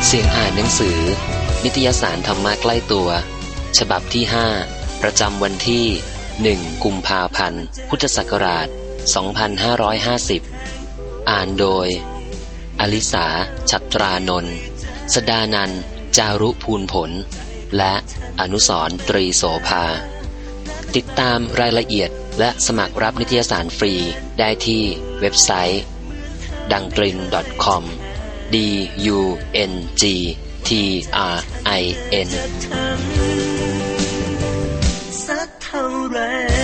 เสียงอ่านหนังสือนิตยสารธรรมะใกล้ตัวฉบับที่5ประจำวันที่1กุมภาพันธ์พุทธศักราช2550อ่านโดยอลิสาฉัตรานนท์สดานันท์จารุภูลผลและอนุสรณ์ตรีโสภาติดตามรายละเอียดและสมัครรับนิตยสารฟรีได้ที่เว็บไซต์dangtrin .com dungtrin สักเท่าไร